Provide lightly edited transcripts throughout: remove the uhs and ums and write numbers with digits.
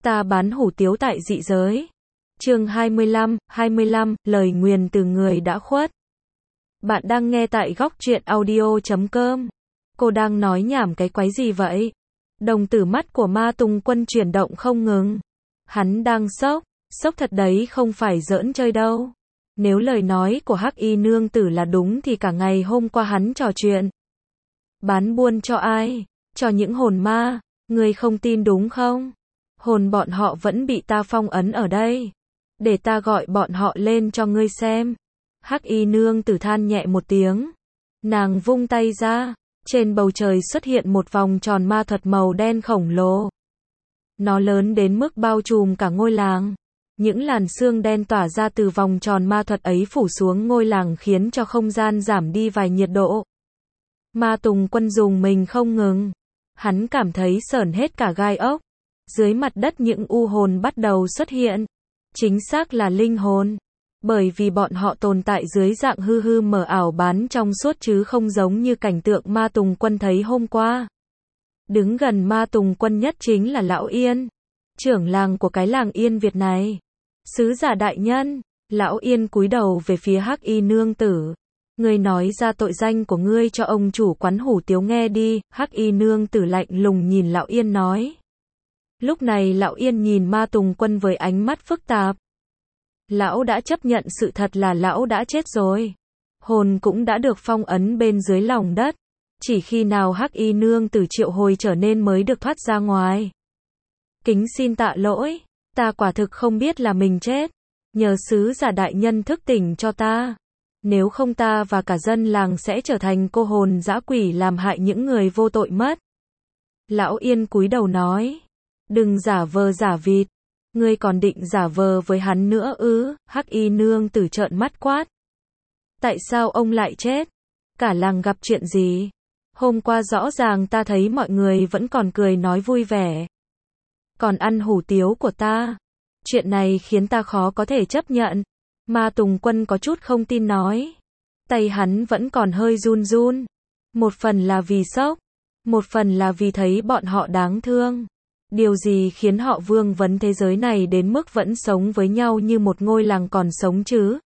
Ta bán hủ tiếu tại dị giới. Chương 25, lời nguyền từ người đã khuất. Bạn đang nghe tại góc truyện audio.com. Cô đang nói nhảm cái quái gì vậy? Đồng tử mắt của Ma Tùng Quân chuyển động không ngừng. Hắn đang sốc thật đấy, không phải giỡn chơi đâu. Nếu lời nói của Hắc Y nương tử là đúng thì cả ngày hôm qua hắn trò chuyện bán buôn cho ai? Cho những hồn ma. Ngươi không tin đúng không? Hồn bọn họ vẫn bị ta phong ấn ở đây. Để ta gọi bọn họ lên cho ngươi xem. Hắc Y nương tử than nhẹ một tiếng. Nàng vung tay ra. Trên bầu trời xuất hiện một vòng tròn ma thuật màu đen khổng lồ. Nó lớn đến mức bao trùm cả ngôi làng. Những làn sương đen tỏa ra từ vòng tròn ma thuật ấy phủ xuống ngôi làng khiến cho không gian giảm đi vài nhiệt độ. Ma Tùng Quân dùng mình không ngừng. Hắn cảm thấy sởn hết cả gai ốc. Dưới mặt đất những u hồn bắt đầu xuất hiện. Chính xác là linh hồn. Bởi vì bọn họ tồn tại dưới dạng hư hư mờ ảo bán trong suốt chứ không giống như cảnh tượng Ma Tùng Quân thấy hôm qua. Đứng gần Ma Tùng Quân nhất chính là Lão Yên, trưởng làng của cái làng Yên Việt này. Sứ giả đại nhân. Lão Yên cúi đầu về phía Hắc Y nương tử. Ngươi nói ra tội danh của ngươi cho ông chủ quán hủ tiếu nghe đi. Hắc Y nương tử lạnh lùng nhìn Lão Yên nói. Lúc này Lão Yên nhìn Ma Tùng Quân với ánh mắt phức tạp. Lão đã chấp nhận sự thật là lão đã chết rồi. Hồn cũng đã được phong ấn bên dưới lòng đất. Chỉ khi nào Hắc Y nương tử triệu hồi trở nên mới được thoát ra ngoài. Kính xin tạ lỗi. Ta quả thực không biết là mình chết. Nhờ sứ giả đại nhân thức tỉnh cho ta. Nếu không ta và cả dân làng sẽ trở thành cô hồn dã quỷ làm hại những người vô tội mất. Lão Yên cúi đầu nói. Đừng giả vờ giả vịt. Ngươi còn định giả vờ với hắn nữa ư? Hắc Y nương tử trợn mắt quát. Tại sao ông lại chết? Cả làng gặp chuyện gì? Hôm qua rõ ràng ta thấy mọi người vẫn còn cười nói vui vẻ. Còn ăn hủ tiếu của ta. Chuyện này khiến ta khó có thể chấp nhận. Ma Tùng Quân có chút không tin nói. Tay hắn vẫn còn hơi run run. Một phần là vì sốc. Một phần là vì thấy bọn họ đáng thương. Điều gì khiến họ vương vấn thế giới này đến mức vẫn sống với nhau như một ngôi làng còn sống chứ?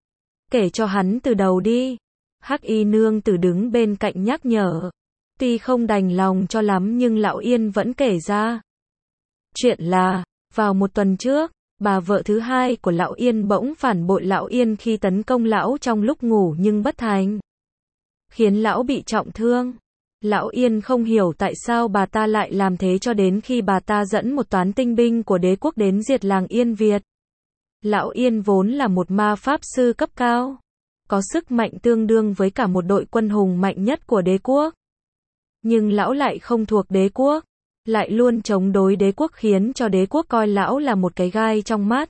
Kể cho hắn từ đầu đi. Hắc Y nương tử đứng bên cạnh nhắc nhở. Tuy không đành lòng cho lắm nhưng Lão Yên vẫn kể ra. Chuyện là, vào một tuần trước, bà vợ thứ hai của Lão Yên bỗng phản bội Lão Yên khi tấn công lão trong lúc ngủ nhưng bất thành. Khiến lão bị trọng thương. Lão Yên không hiểu tại sao bà ta lại làm thế cho đến khi bà ta dẫn một toán tinh binh của đế quốc đến diệt làng Yên Việt. Lão Yên vốn là một ma pháp sư cấp cao. Có sức mạnh tương đương với cả một đội quân hùng mạnh nhất của đế quốc. Nhưng lão lại không thuộc đế quốc. Lại luôn chống đối đế quốc khiến cho đế quốc coi lão là một cái gai trong mắt.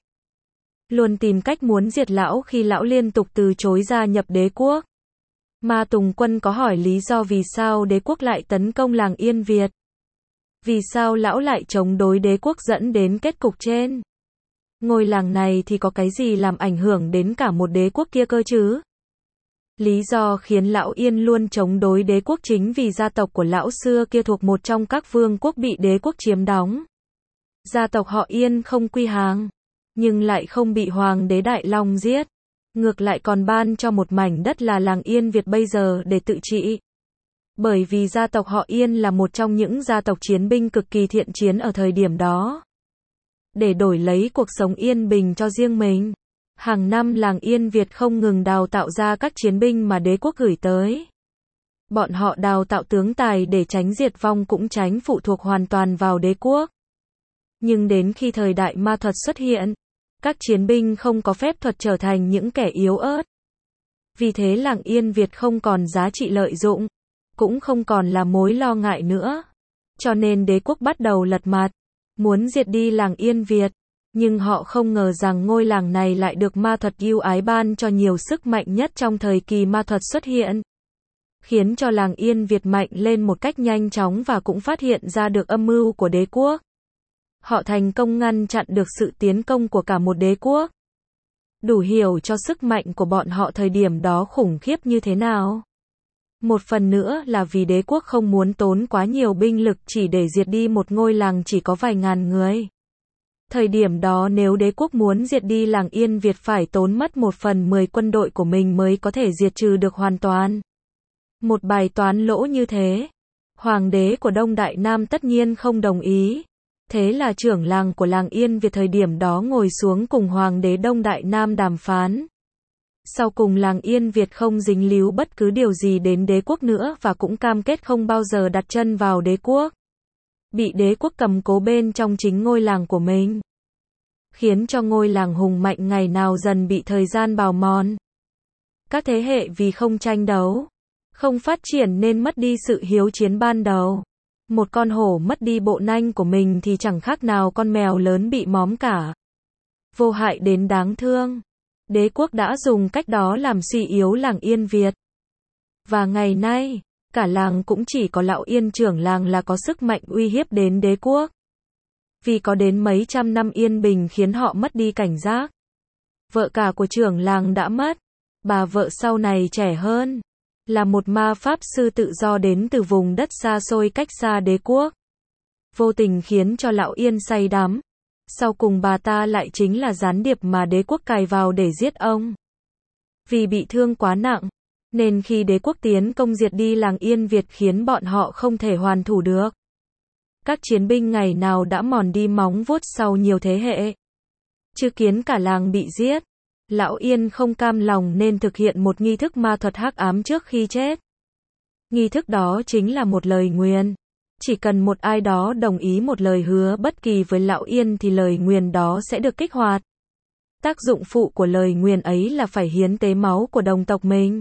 Luôn tìm cách muốn diệt lão khi lão liên tục từ chối gia nhập đế quốc. Ma Tùng Quân có hỏi lý do vì sao đế quốc lại tấn công làng Yên Việt. Vì sao lão lại chống đối đế quốc dẫn đến kết cục trên. Ngôi làng này thì có cái gì làm ảnh hưởng đến cả một đế quốc kia cơ chứ? Lý do khiến Lão Yên luôn chống đối đế quốc chính vì gia tộc của lão xưa kia thuộc một trong các vương quốc bị đế quốc chiếm đóng. Gia tộc họ Yên không quy hàng, nhưng lại không bị Hoàng đế Đại Long giết. Ngược lại còn ban cho một mảnh đất là làng Yên Việt bây giờ để tự trị. Bởi vì gia tộc họ Yên là một trong những gia tộc chiến binh cực kỳ thiện chiến ở thời điểm đó. Để đổi lấy cuộc sống yên bình cho riêng mình. Hàng năm làng Yên Việt không ngừng đào tạo ra các chiến binh mà đế quốc gửi tới. Bọn họ đào tạo tướng tài để tránh diệt vong cũng tránh phụ thuộc hoàn toàn vào đế quốc. Nhưng đến khi thời đại ma thuật xuất hiện, các chiến binh không có phép thuật trở thành những kẻ yếu ớt. Vì thế làng Yên Việt không còn giá trị lợi dụng, cũng không còn là mối lo ngại nữa. Cho nên đế quốc bắt đầu lật mặt, muốn diệt đi làng Yên Việt. Nhưng họ không ngờ rằng ngôi làng này lại được ma thuật ưu ái ban cho nhiều sức mạnh nhất trong thời kỳ ma thuật xuất hiện. Khiến cho làng Yên Việt mạnh lên một cách nhanh chóng và cũng phát hiện ra được âm mưu của đế quốc. Họ thành công ngăn chặn được sự tiến công của cả một đế quốc. Đủ hiểu cho sức mạnh của bọn họ thời điểm đó khủng khiếp như thế nào. Một phần nữa là vì đế quốc không muốn tốn quá nhiều binh lực chỉ để diệt đi một ngôi làng chỉ có vài ngàn người. Thời điểm đó nếu đế quốc muốn diệt đi làng Yên Việt phải tốn mất 1/10 quân đội của mình mới có thể diệt trừ được hoàn toàn. Một bài toán lỗ như thế, hoàng đế của Đông Đại Nam tất nhiên không đồng ý. Thế là trưởng làng của làng Yên Việt thời điểm đó ngồi xuống cùng hoàng đế Đông Đại Nam đàm phán. Sau cùng làng Yên Việt không dính líu bất cứ điều gì đến đế quốc nữa và cũng cam kết không bao giờ đặt chân vào đế quốc. Bị đế quốc cầm cố bên trong chính ngôi làng của mình, khiến cho ngôi làng hùng mạnh ngày nào dần bị thời gian bào mòn. Các thế hệ vì không tranh đấu, không phát triển nên mất đi sự hiếu chiến ban đầu. Một con hổ mất đi bộ nanh của mình thì chẳng khác nào con mèo lớn bị móm cả. Vô hại đến đáng thương. Đế quốc đã dùng cách đó làm suy yếu làng Yên Việt. Và ngày nay, cả làng cũng chỉ có lão Yên trưởng làng là có sức mạnh uy hiếp đến đế quốc. Vì có đến mấy trăm năm yên bình khiến họ mất đi cảnh giác. Vợ cả của trưởng làng đã mất. Bà vợ sau này trẻ hơn, là một ma pháp sư tự do đến từ vùng đất xa xôi cách xa đế quốc. Vô tình khiến cho lão Yên say đắm. Sau cùng bà ta lại chính là gián điệp mà đế quốc cài vào để giết ông. Vì bị thương quá nặng, nên khi đế quốc tiến công diệt đi làng Yên Việt khiến bọn họ không thể hoàn thủ được. Các chiến binh ngày nào đã mòn đi móng vuốt sau nhiều thế hệ. Chứng kiến cả làng bị giết, lão Yên không cam lòng nên thực hiện một nghi thức ma thuật hắc ám trước khi chết. Nghi thức đó chính là một lời nguyền. Chỉ cần một ai đó đồng ý một lời hứa bất kỳ với lão Yên thì lời nguyền đó sẽ được kích hoạt. Tác dụng phụ của lời nguyền ấy là phải hiến tế máu của đồng tộc mình.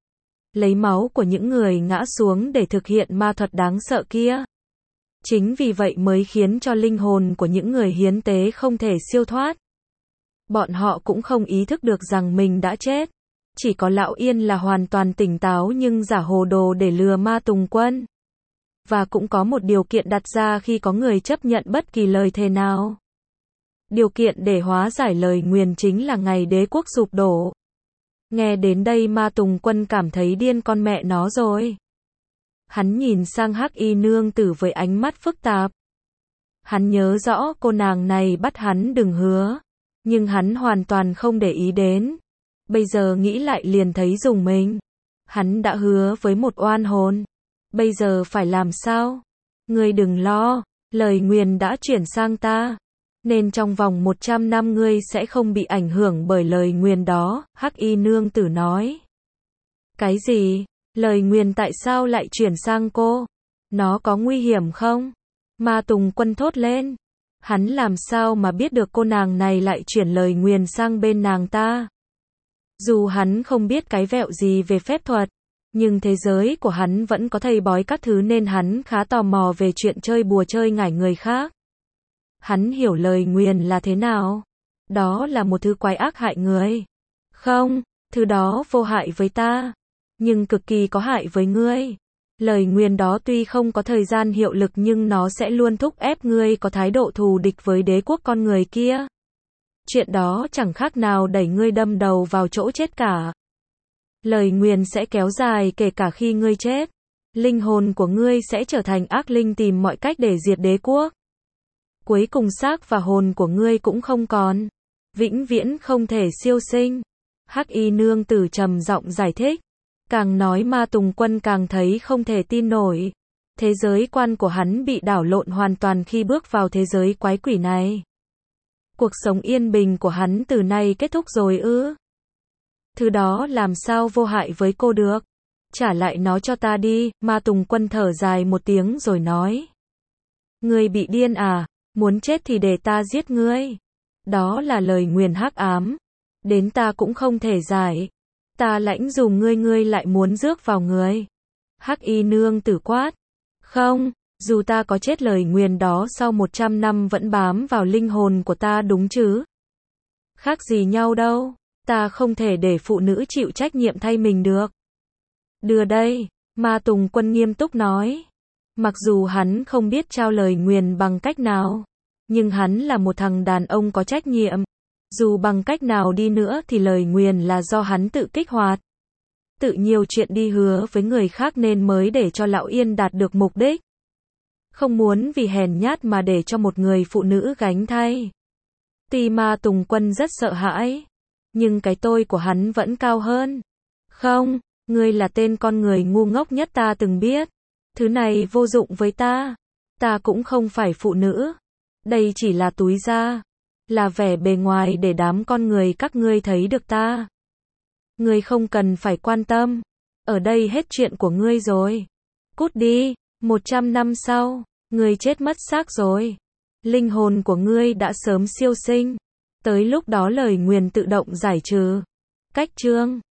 Lấy máu của những người ngã xuống để thực hiện ma thuật đáng sợ kia. Chính vì vậy mới khiến cho linh hồn của những người hiến tế không thể siêu thoát. Bọn họ cũng không ý thức được rằng mình đã chết. Chỉ có lão Yên là hoàn toàn tỉnh táo nhưng giả hồ đồ để lừa Ma Tùng Quân. Và cũng có một điều kiện đặt ra khi có người chấp nhận bất kỳ lời thề nào. Điều kiện để hóa giải lời nguyền chính là ngày đế quốc sụp đổ. Nghe đến đây Ma Tùng Quân cảm thấy điên con mẹ nó rồi. Hắn nhìn sang Hắc Y nương tử với ánh mắt phức tạp. Hắn nhớ rõ cô nàng này bắt hắn đừng hứa. Nhưng hắn hoàn toàn không để ý đến. Bây giờ nghĩ lại liền thấy rùng mình. Hắn đã hứa với một oan hồn. Bây giờ phải làm sao? Ngươi đừng lo, lời nguyền đã chuyển sang ta. Nên trong vòng 100 năm ngươi sẽ không bị ảnh hưởng bởi lời nguyền đó, Hắc Y nương tử nói. Cái gì? Lời nguyền tại sao lại chuyển sang cô? Nó có nguy hiểm không? Ma Tùng Quân thốt lên. Hắn làm sao mà biết được cô nàng này lại chuyển lời nguyền sang bên nàng ta? Dù hắn không biết cái vẹo gì về phép thuật, nhưng thế giới của hắn vẫn có thầy bói các thứ nên hắn khá tò mò về chuyện chơi bùa chơi ngải người khác. Hắn hiểu lời nguyền là thế nào. Đó là một thứ quái ác hại người. Không, thứ đó vô hại với ta, nhưng cực kỳ có hại với ngươi. Lời nguyền đó tuy không có thời gian hiệu lực nhưng nó sẽ luôn thúc ép ngươi có thái độ thù địch với đế quốc con người kia. Chuyện đó chẳng khác nào đẩy ngươi đâm đầu vào chỗ chết cả. Lời nguyền sẽ kéo dài kể cả khi ngươi chết. Linh hồn của ngươi sẽ trở thành ác linh tìm mọi cách để diệt đế quốc. Cuối cùng xác và hồn của ngươi cũng không còn. Vĩnh viễn không thể siêu sinh. Hắc Y nương tử trầm giọng giải thích. Càng nói Ma Tùng Quân càng thấy không thể tin nổi. Thế giới quan của hắn bị đảo lộn hoàn toàn khi bước vào thế giới quái quỷ này. Cuộc sống yên bình của hắn từ nay kết thúc rồi ư? Thứ đó làm sao vô hại với cô được? Trả lại nó cho ta đi, Ma Tùng Quân thở dài một tiếng rồi nói. Ngươi bị điên à? Muốn chết thì để ta giết ngươi. Đó là lời nguyền hắc ám. Đến ta cũng không thể giải. Ta lãnh dùm ngươi lại muốn rước vào người. Hắc Y nương tử quát. Không, dù ta có chết lời nguyền đó sau 100 năm vẫn bám vào linh hồn của ta đúng chứ? Khác gì nhau đâu. Ta không thể để phụ nữ chịu trách nhiệm thay mình được. Đưa đây, Ma Tùng Quân nghiêm túc nói. Mặc dù hắn không biết trao lời nguyền bằng cách nào, nhưng hắn là một thằng đàn ông có trách nhiệm. Dù bằng cách nào đi nữa thì lời nguyền là do hắn tự kích hoạt. Tự nhiều chuyện đi hứa với người khác nên mới để cho lão Yên đạt được mục đích. Không muốn vì hèn nhát mà để cho một người phụ nữ gánh thay. Ti Ma Tùng Quân rất sợ hãi, nhưng cái tôi của hắn vẫn cao hơn. Không, ngươi là tên con người ngu ngốc nhất ta từng biết. Thứ này vô dụng với ta. Ta cũng không phải phụ nữ. Đây chỉ là túi da, là vẻ bề ngoài để đám con người các ngươi thấy được ta. Ngươi không cần phải quan tâm. Ở đây hết chuyện của ngươi rồi. Cút đi, 100 năm sau, ngươi chết mất xác rồi. Linh hồn của ngươi đã sớm siêu sinh. Tới lúc đó lời nguyền tự động giải trừ. Cách chương